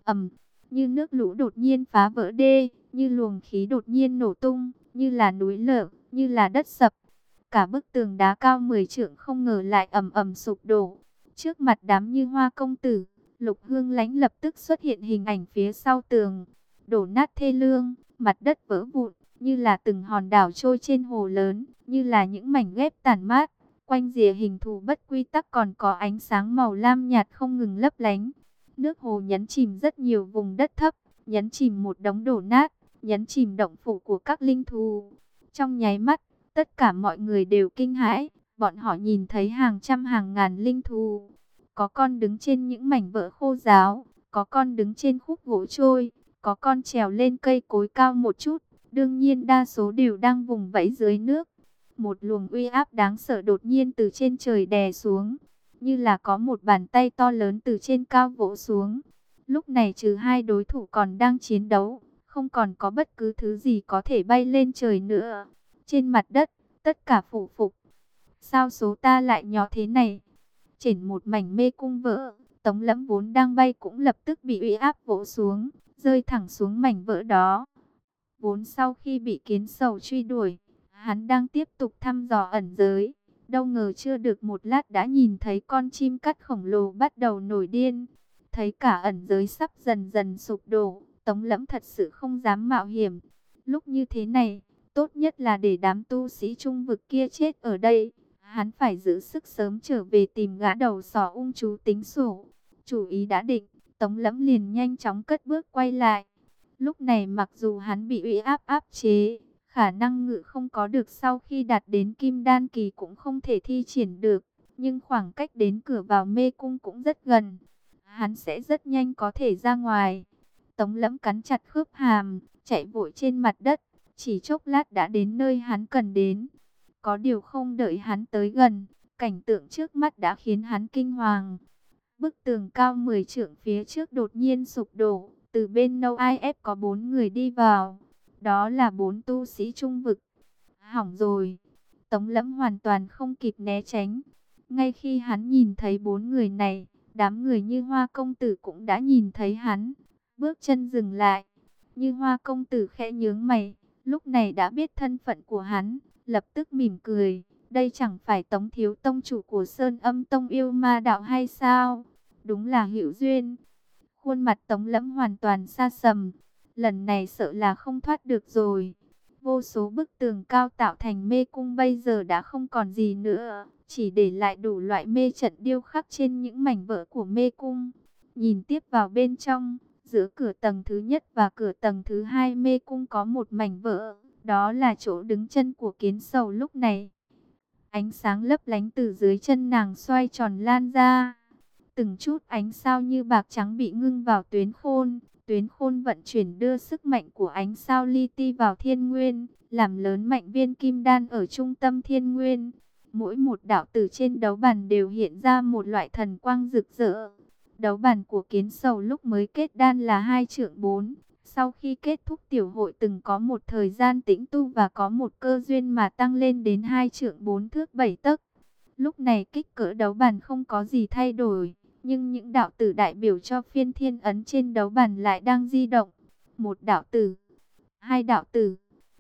Như nước lũ đột nhiên phá vỡ đê, như luồng khí đột nhiên nổ tung, như là núi lở, như là đất sập. Cả bức tường đá cao 10 trượng không ngờ lại ầm ầm sụp đổ. Trước mặt đám Như Hoa công tử, Lục Hương Lãnh lập tức xuất hiện hình ảnh phía sau tường. Đổ nát thê lương, mặt đất vỡ vụn, như là từng hòn đảo trôi trên hồ lớn, như là những mảnh ghép tàn mát. Quanh rìa hình thù bất quy tắc còn có ánh sáng màu lam nhạt không ngừng lấp lánh. Nước hồ nhấn chìm rất nhiều vùng đất thấp, nhấn chìm một đống đổ nát, nhấn chìm động phủ của các linh thú. Trong nháy mắt, tất cả mọi người đều kinh hãi, bọn họ nhìn thấy hàng trăm hàng ngàn linh thú. Có con đứng trên những mảnh vỡ khô ráo, có con đứng trên khúc gỗ trôi, có con trèo lên cây cối cao một chút, đương nhiên đa số đều đang vùng vẫy dưới nước. Một luồng uy áp đáng sợ đột nhiên từ trên trời đè xuống, như là có một bàn tay to lớn từ trên cao vỗ xuống. Lúc này trừ hai đối thủ còn đang chiến đấu, không còn có bất cứ thứ gì có thể bay lên trời nữa. Trên mặt đất, tất cả phủ phục. Sao số ta lại nhỏ thế này? Trên một mảnh mê cung vỡ, Tống Lẫm vốn đang bay cũng lập tức bị uy áp vỗ xuống, rơi thẳng xuống mảnh vỡ đó. Vốn sau khi bị kiến sầu truy đuổi, hắn đang tiếp tục thăm dò ẩn giới. Đâu ngờ chưa được một lát đã nhìn thấy con chim cắt khổng lồ bắt đầu nổi điên. Thấy cả ẩn giới sắp dần dần sụp đổ, Tống Lẫm thật sự không dám mạo hiểm. Lúc như thế này, tốt nhất là để đám tu sĩ trung vực kia chết ở đây. Hắn phải giữ sức sớm trở về tìm gã đầu sỏ ung chú tính sổ. Chủ ý đã định, Tống Lẫm liền nhanh chóng cất bước quay lại. Lúc này mặc dù hắn bị uy áp áp chế, khả năng ngự không có được sau khi đạt đến Kim Đan kỳ cũng không thể thi triển được, nhưng khoảng cách đến cửa vào mê cung cũng rất gần. Hắn sẽ rất nhanh có thể ra ngoài. Tống Lẫm cắn chặt khớp hàm, chạy vội trên mặt đất, chỉ chốc lát đã đến nơi hắn cần đến. Có điều không đợi hắn tới gần, cảnh tượng trước mắt đã khiến hắn kinh hoàng. Bức tường cao 10 trượng phía trước đột nhiên sụp đổ, từ bên No IF có 4 người đi vào. Đó là 4 tu sĩ trung vực. Hỏng rồi. Tống Lẫm hoàn toàn không kịp né tránh. Ngay khi hắn nhìn thấy 4 người này, đám người Như Hoa công tử cũng đã nhìn thấy hắn. Bước chân dừng lại. Như Hoa công tử khẽ nhướng mày, lúc này đã biết thân phận của hắn, lập tức mỉm cười. Đây chẳng phải Tống thiếu tông chủ của Sơn Âm Tông Yêu Ma Đạo hay sao? Đúng là hữu duyên. Khuôn mặt Tống Lẫm hoàn toàn sa sầm. Lần này sợ là không thoát được rồi. Vô số bức tường cao tạo thành mê cung bây giờ đã không còn gì nữa, chỉ để lại đủ loại mê trận điêu khắc trên những mảnh vỡ của mê cung. Nhìn tiếp vào bên trong, giữa cửa tầng thứ nhất và cửa tầng thứ hai mê cung có một mảnh vỡ, đó là chỗ đứng chân của Kiến Sầu lúc này. Ánh sáng lấp lánh từ dưới chân nàng xoay tròn lan ra. Từng chút ánh sao như bạc trắng bị ngưng vào tuyến khôn. Tuyến khôn vận chuyển đưa sức mạnh của ánh sao li ti vào thiên nguyên, làm lớn mạnh viên kim đan ở trung tâm thiên nguyên. Mỗi một đạo tử trên đấu bàn đều hiện ra một loại thần quang rực rỡ. Đấu bàn của Kiến Sầu lúc mới kết đan là 2 trượng 4. Sau khi kết thúc tiểu hội từng có một thời gian tĩnh tu và có một cơ duyên mà tăng lên đến 2 trượng 4 thước 7 tấc. Lúc này kích cỡ đấu bàn không có gì thay đổi, nhưng những đạo tử đại biểu cho phiên thiên ấn trên đấu bàn lại đang di động. Một đạo tử, hai đạo tử,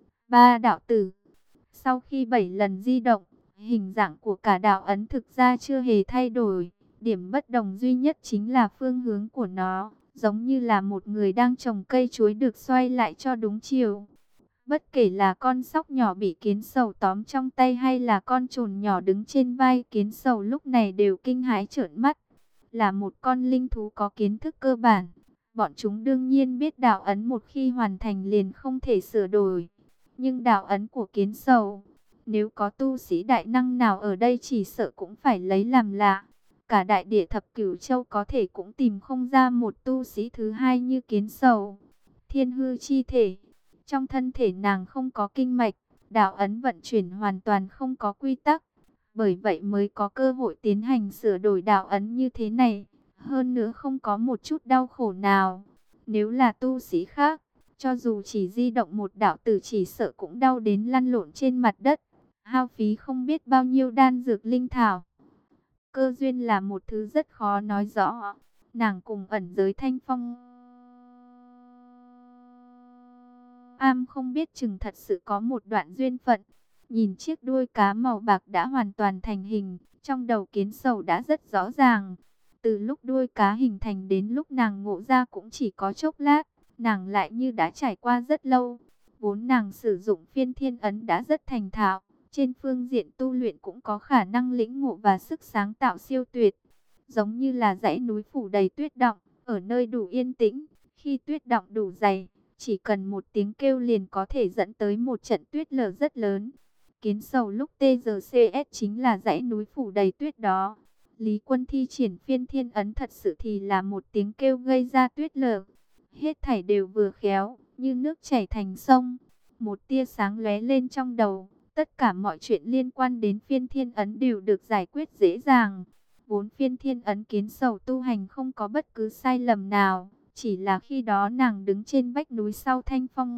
ba đạo tử. Sau khi 7 lần di động, hình dạng của cả đạo ấn thực ra chưa hề thay đổi. Điểm bất đồng duy nhất chính là phương hướng của nó, giống như là một người đang trồng cây chuối được xoay lại cho đúng chiều. Bất kể là con sóc nhỏ bị Kiến Sầu tóm trong tay hay là con trồn nhỏ đứng trên vai Kiến Sầu lúc này đều kinh hãi trợn mắt. Là một con linh thú có kiến thức cơ bản, bọn chúng đương nhiên biết đạo ấn một khi hoàn thành liền không thể sửa đổi. Nhưng đạo ấn của Kiến Sầu, nếu có tu sĩ đại năng nào ở đây chỉ sợ cũng phải lấy làm lạ. Cả đại địa thập cửu châu có thể cũng tìm không ra một tu sĩ thứ hai như Kiến Sầu. Thiên hư chi thể. Trong thân thể nàng không có kinh mạch, đạo ấn vận chuyển hoàn toàn không có quy tắc. Bởi vậy mới có cơ hội tiến hành sửa đổi đạo ấn như thế này. Hơn nữa không có một chút đau khổ nào. Nếu là tu sĩ khác, cho dù chỉ di động một đạo tử chỉ sợ cũng đau đến lăn lộn trên mặt đất, hao phí không biết bao nhiêu đan dược linh thảo. Cơ duyên là một thứ rất khó nói rõ. Nàng cùng ẩn giới Thanh Phong Am không biết chừng thật sự có một đoạn duyên phận. Nhìn chiếc đuôi cá màu bạc đã hoàn toàn thành hình, trong đầu Kiến Sầu đã rất rõ ràng. Từ lúc đuôi cá hình thành đến lúc nàng ngộ ra cũng chỉ có chốc lát, nàng lại như đã trải qua rất lâu. Vốn nàng sử dụng phiên thiên ấn đã rất thành thạo, trên phương diện tu luyện cũng có khả năng lĩnh ngộ và sức sáng tạo siêu tuyệt. Giống như là dãy núi phủ đầy tuyết đọng, ở nơi đủ yên tĩnh, khi tuyết đọng đủ dày, chỉ cần một tiếng kêu liền có thể dẫn tới một trận tuyết lở rất lớn. Kiến Sầu lúc TGCS chính là dãy núi phủ đầy tuyết đó. Lý Quân thi triển phiên thiên ấn thật sự thì là một tiếng kêu gây ra tuyết lở. Hết thảy đều vừa khéo, như nước chảy thành sông. Một tia sáng lóe lên trong đầu, tất cả mọi chuyện liên quan đến phiên thiên ấn đều được giải quyết dễ dàng. Vốn phiên thiên ấn Kiến Sầu tu hành không có bất cứ sai lầm nào, chỉ là khi đó nàng đứng trên vách núi sau Thanh Phong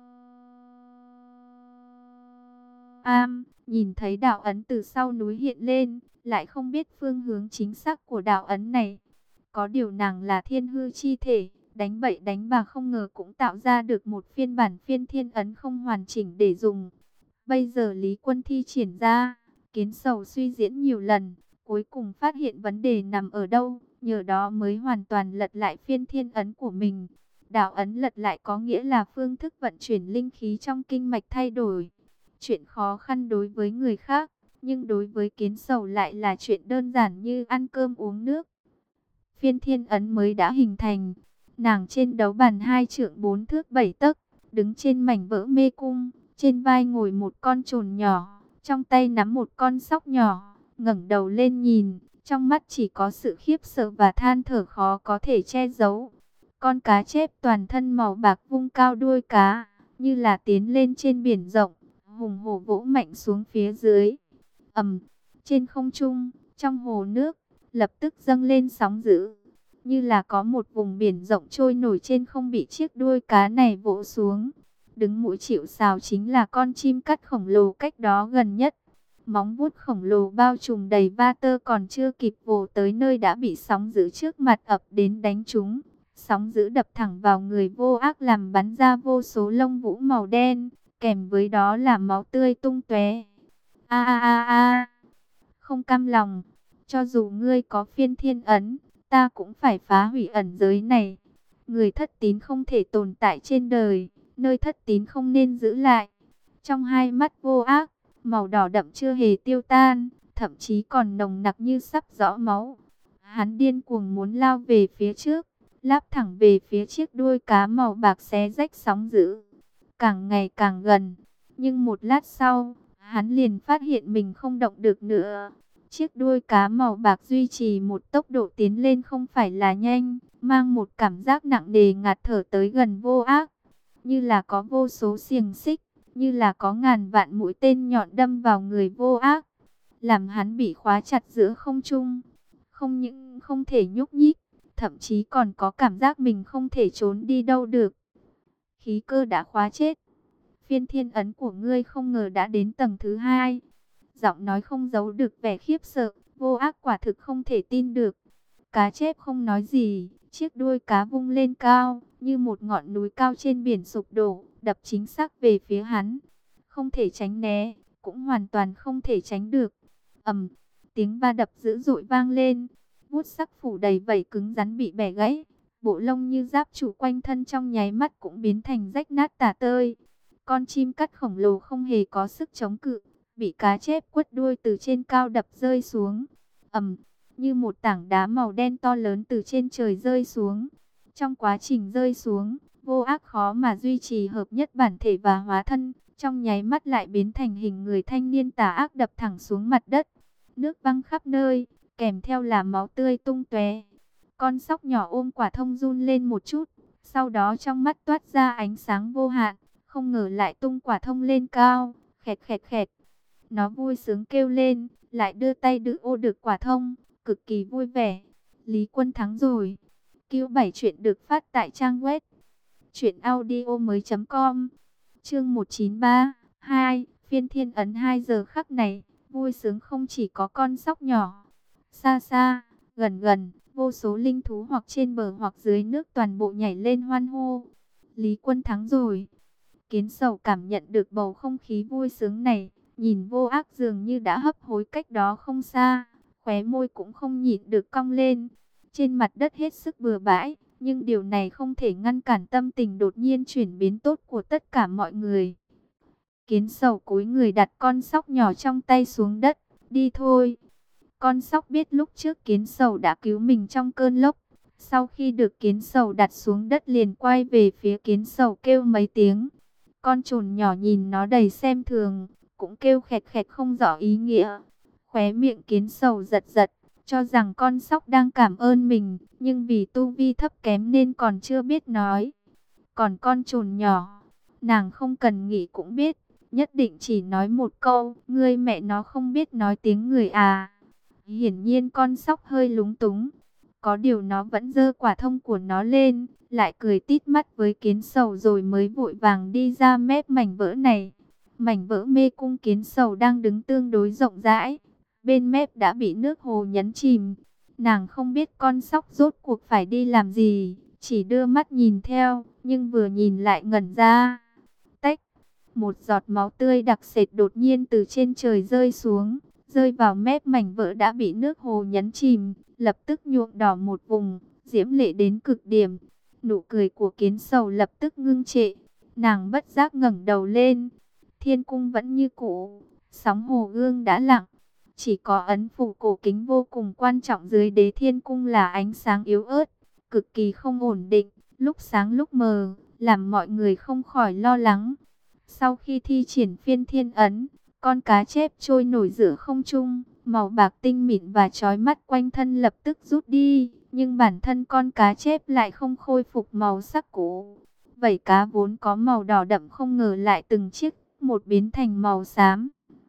Am, nhìn thấy đạo ấn từ sau núi hiện lên, lại không biết phương hướng chính xác của đạo ấn này. Có điều nàng là thiên hư chi thể, đánh bậy đánh bạ không ngờ cũng tạo ra được một phiên bản phiên thiên ấn không hoàn chỉnh để dùng. Bây giờ Lý Quân thi triển ra, Kiến Sầu suy diễn nhiều lần, cuối cùng phát hiện vấn đề nằm ở đâu, nhờ đó mới hoàn toàn lật lại phiên thiên ấn của mình. Đạo ấn lật lại có nghĩa là phương thức vận chuyển linh khí trong kinh mạch thay đổi. Chuyện khó khăn đối với người khác, nhưng đối với Kiến Sầu lại là chuyện đơn giản như ăn cơm uống nước. Phiên thiên ấn mới đã hình thành, nàng trên đấu bàn 2 trượng 4 thước 7 tấc, đứng trên mảnh vỡ mê cung, trên vai ngồi một con trồn nhỏ, trong tay nắm một con sóc nhỏ, ngẩng đầu lên nhìn, trong mắt chỉ có sự khiếp sợ và than thở khó có thể che giấu. Con cá chép toàn thân màu bạc vung cao đuôi cá, như là tiến lên trên biển rộng, hùng hổ vỗ mạnh xuống phía dưới. Ầm, trên không trung, trong hồ nước, lập tức dâng lên sóng dữ, như là có một vùng biển rộng trôi nổi trên không bị chiếc đuôi cá này vỗ xuống. Đứng mũi chịu sào chính là con chim cắt khổng lồ cách đó gần nhất. Móng vuốt khổng lồ bao trùm đầy va tơ còn chưa kịp vồ tới nơi đã bị sóng dữ trước mặt ập đến đánh trúng. Sóng dữ đập thẳng vào người Vô Ác làm bắn ra vô số lông vũ màu đen, kèm với đó là máu tươi tung tóe. A a a a, không cam lòng, cho dù ngươi có phiên thiên ấn, ta cũng phải phá hủy ẩn giới này. Người thất tín không thể tồn tại trên đời, nơi thất tín không nên giữ lại. Trong hai mắt Vô Ác, màu đỏ đậm chưa hề tiêu tan, thậm chí còn nồng nặc như sắp giõ máu. Hắn điên cuồng muốn lao về phía trước, láp thẳng về phía chiếc đuôi cá màu bạc xé rách sóng dữ, càng ngày càng gần. Nhưng một lát sau, hắn liền phát hiện mình không động được nữa. Chiếc đuôi cá màu bạc duy trì một tốc độ tiến lên không phải là nhanh, mang một cảm giác nặng nề ngạt thở tới gần Vô Ác, như là có vô số xiềng xích, như là có ngàn vạn mũi tên nhọn đâm vào người Vô Ác, làm hắn bị khóa chặt giữa không trung, không những không thể nhúc nhích, thậm chí còn có cảm giác mình không thể trốn đi đâu được. Khí cơ đã khóa chết. Phiên thiên ấn của ngươi không ngờ đã đến tầng thứ 2. Giọng nói không giấu được vẻ khiếp sợ, Vô Ác quả thực không thể tin được. Cá chép không nói gì, chiếc đuôi cá vung lên cao, như một ngọn núi cao trên biển sụp đổ, đập chính xác về phía hắn. Không thể tránh né, cũng hoàn toàn không thể tránh được. Ầm, tiếng va đập dữ dội vang lên, vuốt sắc phủ đầy vảy cứng rắn bị bẻ gãy, bộ lông như giáp trụ quanh thân trong nháy mắt cũng biến thành rách nát tả tơi. Con chim cắt khổng lồ không hề có sức chống cự, bị cá chép quất đuôi từ trên cao đập rơi xuống. Ầm, như một tảng đá màu đen to lớn từ trên trời rơi xuống. Trong quá trình rơi xuống, Vô Ác khó mà duy trì hợp nhất bản thể và hóa thân, trong nháy mắt lại biến thành hình người thanh niên tà ác đập thẳng xuống mặt đất. Nước văng khắp nơi, kèm theo là máu tươi tung tóe. Con sóc nhỏ ôm quả thông run lên một chút, sau đó trong mắt toát ra ánh sáng vô hạn, không ngờ lại tung quả thông lên cao, khẹt khẹt khẹt. Nó vui sướng kêu lên, lại đưa tay đỡ ô được quả thông, cực kỳ vui vẻ. Lý Quân thắng rồi. Q7 chuyện được phát tại trang web truyệnaudiomoi.com. Chương 193, 2, phiên thiên ấn 2 giờ khắc này, vui sướng không chỉ có con sóc nhỏ. Xa xa, gần gần, vô số linh thú hoặc trên bờ hoặc dưới nước toàn bộ nhảy lên hoan hô. Lý Quân thắng rồi. Kiến Sầu cảm nhận được bầu không khí vui sướng này, nhìn Vô Ác dường như đã hấp hối cách đó không xa, khóe môi cũng không nhịn được cong lên. Trên mặt đất hết sức bừa bãi, nhưng điều này không thể ngăn cản tâm tình đột nhiên chuyển biến tốt của tất cả mọi người. Kiến Sầu cúi người đặt con sóc nhỏ trong tay xuống đất, đi thôi. Con sóc biết lúc trước Kiến Sầu đã cứu mình trong cơn lốc. Sau khi được Kiến Sầu đặt xuống đất liền quay về phía Kiến Sầu kêu mấy tiếng. Con trồn nhỏ nhìn nó đầy xem thường, cũng kêu khẹt khẹt không rõ ý nghĩa. Khóe miệng Kiến Sầu giật giật, cho rằng con sóc đang cảm ơn mình, nhưng vì tu vi thấp kém nên còn chưa biết nói. Còn con trồn nhỏ, nàng không cần nghĩ cũng biết, nhất định chỉ nói một câu, ngươi mẹ nó không biết nói tiếng người à. Hiển nhiên con sóc hơi lúng túng, có điều nó vẫn giơ quả thông của nó lên, lại cười tít mắt với Kiến Sầu rồi mới vội vàng đi ra mép mảnh vỡ này. Mảnh vỡ mê cung Kiến Sầu đang đứng tương đối rộng rãi, bên mép đã bị nước hồ nhấn chìm. Nàng không biết con sóc rốt cuộc phải đi làm gì, chỉ đưa mắt nhìn theo, nhưng vừa nhìn lại ngẩn ra. Tách, một giọt máu tươi đặc sệt đột nhiên từ trên trời rơi xuống, rơi vào mép mảnh vỡ đã bị nước hồ nhấn chìm, lập tức nhuộm đỏ một vùng, diễm lệ đến cực điểm. Nụ cười của Kiến Sầu lập tức ngưng trệ, nàng bất giác ngẩng đầu lên. Thiên cung vẫn như cũ, sóng hồ gương đã lặng, chỉ có ấn phủ cổ kính vô cùng quan trọng dưới đế thiên cung là ánh sáng yếu ớt, cực kỳ không ổn định, lúc sáng lúc mờ, làm mọi người không khỏi lo lắng. Sau khi thi triển phiên thiên ấn, con cá chép trôi nổi giữa không trung, màu bạc tinh mịn và chói mắt quanh thân lập tức rút đi, nhưng bản thân con cá chép lại không khôi phục màu sắc cũ. Vảy cá vốn có màu đỏ đậm không ngờ lại từng chiếc một biến thành màu xám.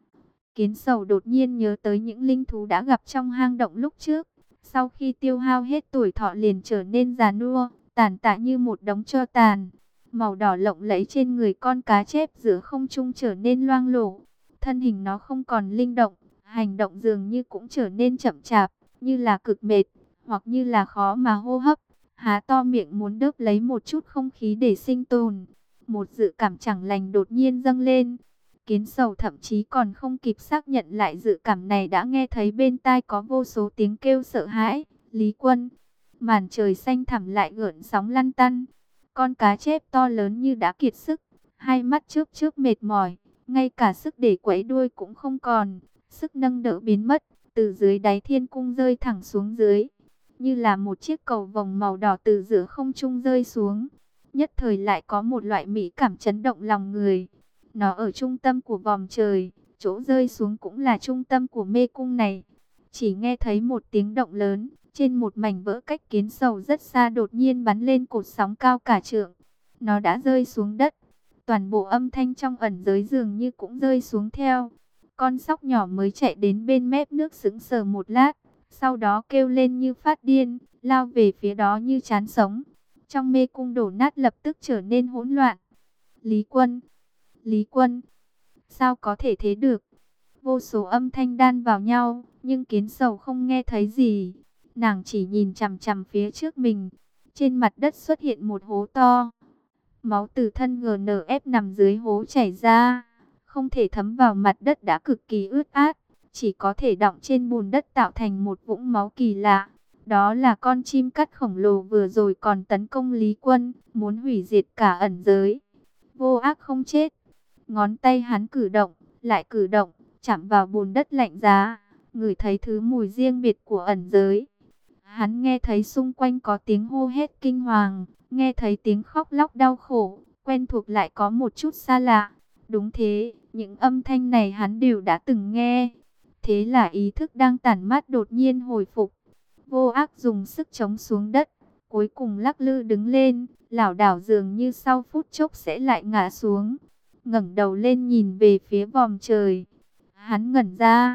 Kiến Sầu đột nhiên nhớ tới những linh thú đã gặp trong hang động lúc trước, sau khi tiêu hao hết tuổi thọ liền trở nên già nua, tàn tạ như một đống tro tàn. Màu đỏ lộng lẫy trên người con cá chép giữa không trung trở nên loang lổ, thân hình nó không còn linh động, hành động dường như cũng trở nên chậm chạp, như là cực mệt, hoặc như là khó mà hô hấp, há to miệng muốn đớp lấy một chút không khí để sinh tồn. Một dự cảm chẳng lành đột nhiên dâng lên. Kiến Sầu thậm chí còn không kịp xác nhận lại dự cảm này đã nghe thấy bên tai có vô số tiếng kêu sợ hãi. Lý Quân, màn trời xanh thẳm lại gợn sóng lăn tăn. Con cá chép to lớn như đã kiệt sức, hai mắt chớp chớp mệt mỏi, ngay cả sức để quẫy đuôi cũng không còn, sức nâng đỡ biến mất, từ dưới đáy thiên cung rơi thẳng xuống dưới, như là một chiếc cầu vồng màu đỏ từ giữa không trung rơi xuống. Nhất thời lại có một loại mỹ cảm chấn động lòng người. Nó ở trung tâm của vòm trời, chỗ rơi xuống cũng là trung tâm của mê cung này. Chỉ nghe thấy một tiếng động lớn, trên một mảnh vỡ cách Kiến Sầu rất xa đột nhiên bắn lên cột sóng cao cả trượng. Nó đã rơi xuống đất, toàn bộ âm thanh trong ẩn giới dường như cũng rơi xuống theo. Con sóc nhỏ mới chạy đến bên mép nước sững sờ một lát, sau đó kêu lên như phát điên, lao về phía đó như chán sống. Trong mê cung đổ nát lập tức trở nên hỗn loạn. Lý Quân, Lý Quân, sao có thể thế được? Vô số âm thanh đan vào nhau, nhưng Kiến Sầu không nghe thấy gì. Nàng chỉ nhìn chằm chằm phía trước mình. Trên mặt đất xuất hiện một hố to. Máu từ thân GNF nằm dưới hố chảy ra, không thể thấm vào mặt đất đã cực kỳ ướt át, chỉ có thể đọng trên bùn đất tạo thành một vũng máu kỳ lạ. Đó là con chim cắt khổng lồ vừa rồi còn tấn công Lý Quân, muốn hủy diệt cả ẩn giới. Vô Ác không chết. Ngón tay hắn cử động, lại cử động, chạm vào bùn đất lạnh giá, ngửi thấy thứ mùi riêng biệt của ẩn giới. Hắn nghe thấy xung quanh có tiếng hô hét kinh hoàng, nghe thấy tiếng khóc lóc đau khổ, quen thuộc lại có một chút xa lạ. Đúng thế, những âm thanh này hắn đều đã từng nghe. Thế là ý thức đang tản mát đột nhiên hồi phục. Vô Ác dùng sức chống xuống đất, cuối cùng lắc lư đứng lên, lảo đảo dường như sau phút chốc sẽ lại ngã xuống. Ngẩng đầu lên nhìn về phía vòm trời. Hắn ngẩn ra,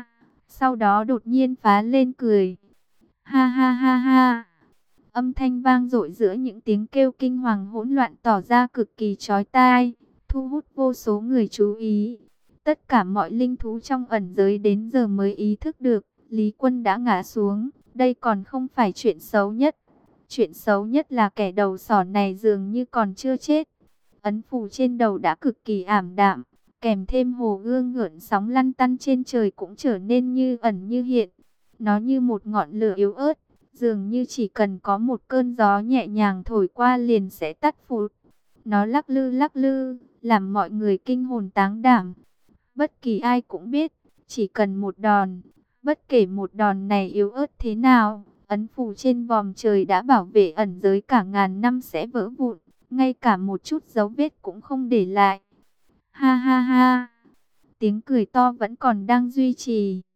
Sau đó đột nhiên phá lên cười. Ha ha ha ha. Âm thanh vang dội giữa những tiếng kêu kinh hoàng hỗn loạn tỏ ra cực kỳ chói tai, thu hút vô số người chú ý. Tất cả mọi linh thú trong ẩn giới đến giờ mới ý thức được, Lý Quân đã ngã xuống. Đây còn không phải chuyện xấu nhất. Chuyện xấu nhất là kẻ đầu sỏ này dường như còn chưa chết. Ấn phù trên đầu đã cực kỳ ảm đạm, kèm thêm hồ gương gợn sóng lăn tăn trên trời cũng trở nên như ẩn như hiện. Nó như một ngọn lửa yếu ớt, dường như chỉ cần có một cơn gió nhẹ nhàng thổi qua liền sẽ tắt phụt. Nó lắc lư, làm mọi người kinh hồn táng đảm. Bất kỳ ai cũng biết, chỉ cần một đòn, bất kể một đòn này yếu ớt thế nào, ấn phù trên vòm trời đã bảo vệ ẩn giới cả ngàn năm sẽ vỡ vụn, ngay cả một chút dấu vết cũng không để lại. Ha ha ha, tiếng cười to vẫn còn đang duy trì.